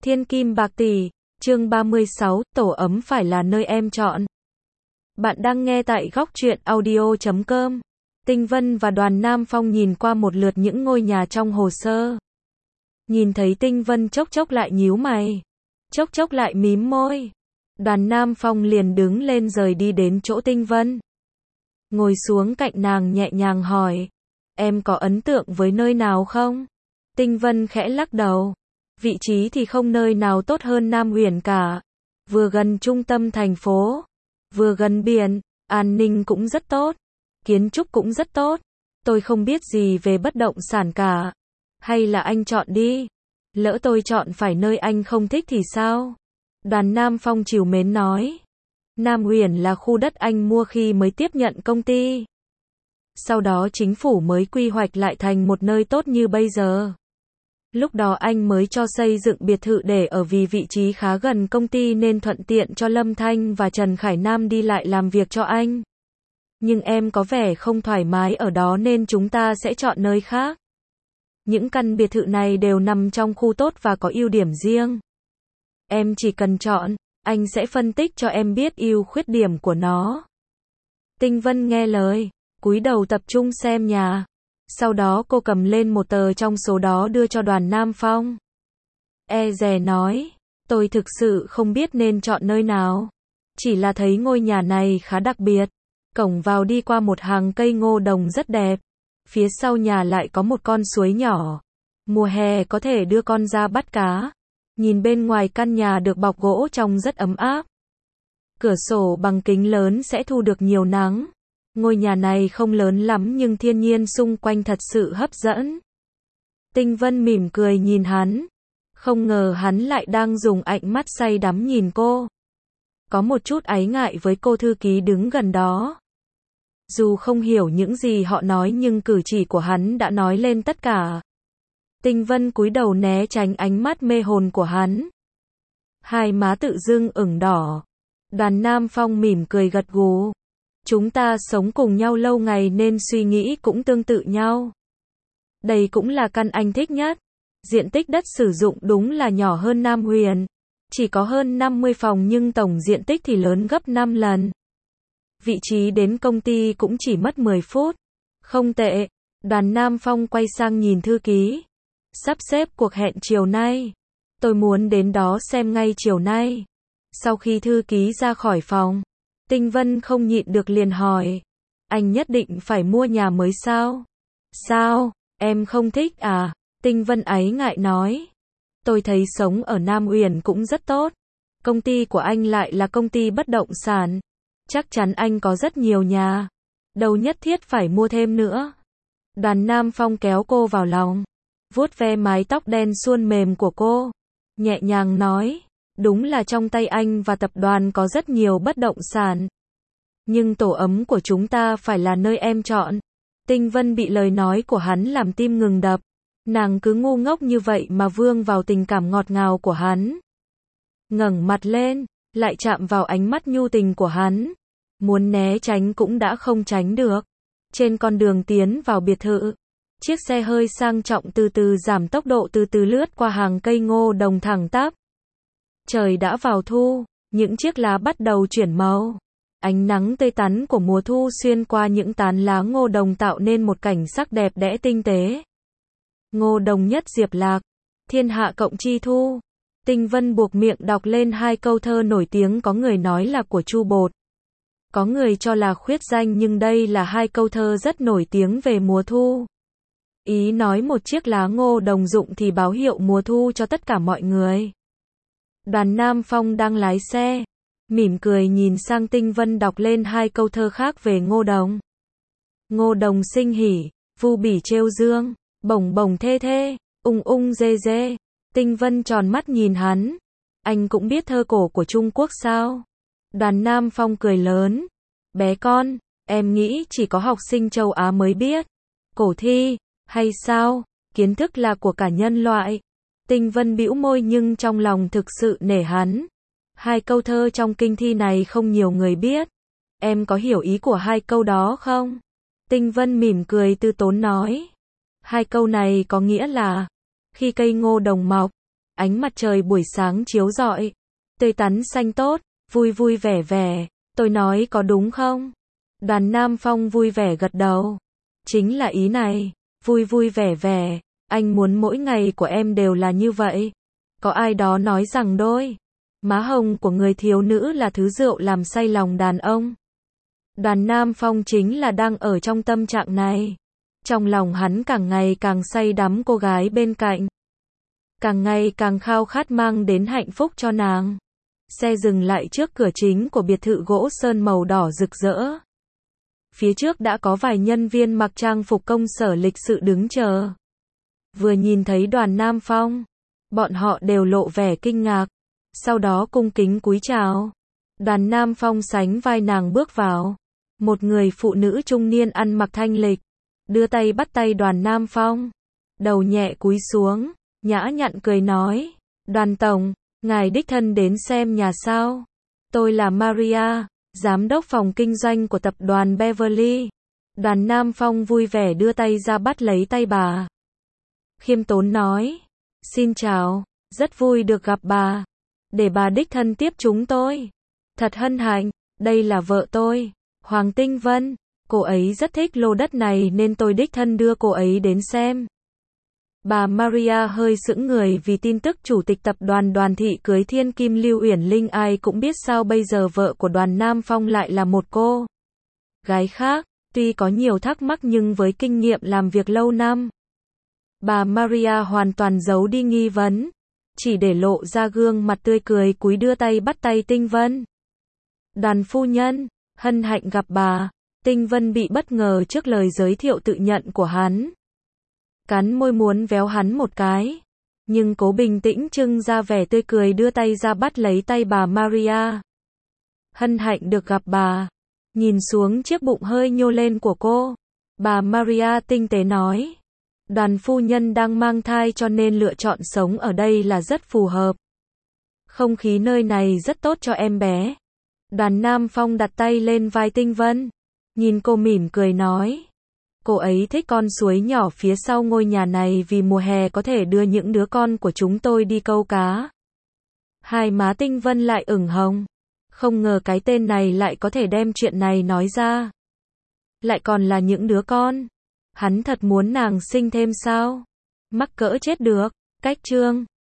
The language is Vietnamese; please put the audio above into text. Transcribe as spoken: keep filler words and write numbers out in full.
Thiên kim bạc tỷ, chương ba mươi sáu, tổ ấm phải là nơi em chọn. Bạn đang nghe tại góc truyện audio chấm com. Tinh Vân và Đoàn Nam Phong nhìn qua một lượt những ngôi nhà trong hồ sơ. Nhìn thấy Tinh Vân chốc chốc lại nhíu mày, chốc chốc lại mím môi. Đoàn Nam Phong liền đứng lên rời đi đến chỗ Tinh Vân. Ngồi xuống cạnh nàng nhẹ nhàng hỏi, em có ấn tượng với nơi nào không? Tinh Vân khẽ lắc đầu. Vị trí thì không nơi nào tốt hơn Nam Uyển cả. Vừa gần trung tâm thành phố, vừa gần biển, an ninh cũng rất tốt, kiến trúc cũng rất tốt. Tôi không biết gì về bất động sản cả. Hay là anh chọn đi. Lỡ tôi chọn phải nơi anh không thích thì sao? Đoàn Nam Phong trìu mến nói. Nam Uyển là khu đất anh mua khi mới tiếp nhận công ty. Sau đó chính phủ mới quy hoạch lại thành một nơi tốt như bây giờ. Lúc đó anh mới cho xây dựng biệt thự để ở vì vị trí khá gần công ty nên thuận tiện cho Lâm Thanh và Trần Khải Nam đi lại làm việc cho anh. Nhưng em có vẻ không thoải mái ở đó nên chúng ta sẽ chọn nơi khác. Những căn biệt thự này đều nằm trong khu tốt và có ưu điểm riêng. Em chỉ cần chọn, anh sẽ phân tích cho em biết ưu khuyết điểm của nó. Tinh Vân nghe lời, cúi đầu tập trung xem nhà. Sau đó cô cầm lên một tờ trong số đó đưa cho Đoàn Nam Phong. E dè nói, tôi thực sự không biết nên chọn nơi nào. Chỉ là thấy ngôi nhà này khá đặc biệt. Cổng vào đi qua một hàng cây ngô đồng rất đẹp. Phía sau nhà lại có một con suối nhỏ. Mùa hè có thể đưa con ra bắt cá. Nhìn bên ngoài căn nhà được bọc gỗ trông rất ấm áp. Cửa sổ bằng kính lớn sẽ thu được nhiều nắng. Ngôi nhà này không lớn lắm nhưng thiên nhiên xung quanh thật sự hấp dẫn. Tinh Vân mỉm cười nhìn hắn. Không ngờ hắn lại đang dùng ánh mắt say đắm nhìn cô. Có một chút áy ngại với cô thư ký đứng gần đó. Dù không hiểu những gì họ nói nhưng cử chỉ của hắn đã nói lên tất cả. Tinh Vân cúi đầu né tránh ánh mắt mê hồn của hắn. Hai má tự dưng ửng đỏ. Đoàn Nam Phong mỉm cười gật gù. Chúng ta sống cùng nhau lâu ngày nên suy nghĩ cũng tương tự nhau. Đây cũng là căn anh thích nhất. Diện tích đất sử dụng đúng là nhỏ hơn Nam Uyển. Chỉ có hơn năm mươi phòng nhưng tổng diện tích thì lớn gấp năm lần. Vị trí đến công ty cũng chỉ mất mười phút. Không tệ. Đoàn Nam Phong quay sang nhìn thư ký. Sắp xếp cuộc hẹn chiều nay. Tôi muốn đến đó xem ngay chiều nay. Sau khi thư ký ra khỏi phòng, Tinh Vân không nhịn được liền hỏi. Anh nhất định phải mua nhà mới sao? Sao? Em không thích à? Tinh Vân áy ngại nói. Tôi thấy sống ở Nam Uyển cũng rất tốt. Công ty của anh lại là công ty bất động sản. Chắc chắn anh có rất nhiều nhà. Đâu nhất thiết phải mua thêm nữa. Đoàn Nam Phong kéo cô vào lòng. Vuốt ve mái tóc đen suôn mềm của cô. Nhẹ nhàng nói. Đúng là trong tay anh và tập đoàn có rất nhiều bất động sản. Nhưng tổ ấm của chúng ta phải là nơi em chọn. Tinh Vân bị lời nói của hắn làm tim ngừng đập. Nàng cứ ngu ngốc như vậy mà vương vào tình cảm ngọt ngào của hắn. Ngẩng mặt lên, lại chạm vào ánh mắt nhu tình của hắn. Muốn né tránh cũng đã không tránh được. Trên con đường tiến vào biệt thự, chiếc xe hơi sang trọng từ từ giảm tốc độ từ từ lướt qua hàng cây ngô đồng thẳng tắp. Trời đã vào thu, những chiếc lá bắt đầu chuyển màu. Ánh nắng tươi tắn của mùa thu xuyên qua những tán lá ngô đồng tạo nên một cảnh sắc đẹp đẽ tinh tế. Ngô đồng nhất diệp lạc, thiên hạ cộng chi thu. Tinh Vân buộc miệng đọc lên hai câu thơ nổi tiếng có người nói là của Chu Bột. Có người cho là khuyết danh nhưng đây là hai câu thơ rất nổi tiếng về mùa thu. Ý nói một chiếc lá ngô đồng rụng thì báo hiệu mùa thu cho tất cả mọi người. Đoàn Nam Phong đang lái xe, mỉm cười nhìn sang Tinh Vân đọc lên hai câu thơ khác về ngô đồng. Ngô đồng sinh hỉ, vu bỉ trêu dương, bổng bổng thê thê, ung ung dê dê. Tinh Vân tròn mắt nhìn hắn. Anh cũng biết thơ cổ của Trung Quốc sao? Đoàn Nam Phong cười lớn. Bé con, em nghĩ chỉ có học sinh châu Á mới biết. Cổ thi, hay sao? Kiến thức là của cả nhân loại. Tinh Vân bĩu môi nhưng trong lòng thực sự nể hắn. Hai câu thơ trong kinh thi này không nhiều người biết. Em có hiểu ý của hai câu đó không? Tinh Vân mỉm cười từ tốn nói. Hai câu này có nghĩa là, khi cây ngô đồng mọc, ánh mặt trời buổi sáng chiếu rọi, tươi tắn xanh tốt, vui vui vẻ vẻ, tôi nói có đúng không? Đoàn Nam Phong vui vẻ gật đầu. Chính là ý này, vui vui vẻ vẻ, anh muốn mỗi ngày của em đều là như vậy. Có ai đó nói rằng đôi má hồng của người thiếu nữ là thứ rượu làm say lòng đàn ông. Đoàn Nam Phong chính là đang ở trong tâm trạng này. Trong lòng hắn càng ngày càng say đắm cô gái bên cạnh. Càng ngày càng khao khát mang đến hạnh phúc cho nàng. Xe dừng lại trước cửa chính của biệt thự gỗ sơn màu đỏ rực rỡ. Phía trước đã có vài nhân viên mặc trang phục công sở lịch sự đứng chờ. Vừa nhìn thấy Đoàn Nam Phong, bọn họ đều lộ vẻ kinh ngạc, sau đó cung kính cúi chào. Đoàn Nam Phong sánh vai nàng bước vào. Một người phụ nữ trung niên ăn mặc thanh lịch, đưa tay bắt tay Đoàn Nam Phong, đầu nhẹ cúi xuống, nhã nhặn cười nói, Đoàn Tổng, ngài đích thân đến xem nhà sao? Tôi là Maria, giám đốc phòng kinh doanh của tập đoàn Beverly. Đoàn Nam Phong vui vẻ đưa tay ra bắt lấy tay bà. Khiêm tốn nói, xin chào, rất vui được gặp bà. Để bà đích thân tiếp chúng tôi. Thật hân hạnh, đây là vợ tôi, Hoàng Tinh Vân. Cô ấy rất thích lô đất này nên tôi đích thân đưa cô ấy đến xem. Bà Maria hơi sững người vì tin tức chủ tịch tập đoàn Đoàn Thị cưới thiên kim Lưu Uyển Linh, ai cũng biết sao bây giờ vợ của Đoàn Nam Phong lại là một cô gái khác. Tuy có nhiều thắc mắc nhưng với kinh nghiệm làm việc lâu năm, bà Maria hoàn toàn giấu đi nghi vấn, chỉ để lộ ra gương mặt tươi cười cúi đưa tay bắt tay Tinh Vân. Đoàn phu nhân, hân hạnh gặp bà. Tinh Vân bị bất ngờ trước lời giới thiệu tự nhận của hắn. Cắn môi muốn véo hắn một cái, nhưng cố bình tĩnh trưng ra vẻ tươi cười đưa tay ra bắt lấy tay bà Maria. Hân hạnh được gặp bà. Nhìn xuống chiếc bụng hơi nhô lên của cô, bà Maria tinh tế nói, Đoàn phu nhân đang mang thai cho nên lựa chọn sống ở đây là rất phù hợp. Không khí nơi này rất tốt cho em bé. Đoàn Nam Phong đặt tay lên vai Tinh Vân, nhìn cô mỉm cười nói, cô ấy thích con suối nhỏ phía sau ngôi nhà này vì mùa hè có thể đưa những đứa con của chúng tôi đi câu cá. Hai má Tinh Vân lại ửng hồng, không ngờ cái tên này lại có thể đem chuyện này nói ra. Lại còn là những đứa con. Hắn thật muốn nàng sinh thêm sao? Mắc cỡ chết được. Cách chương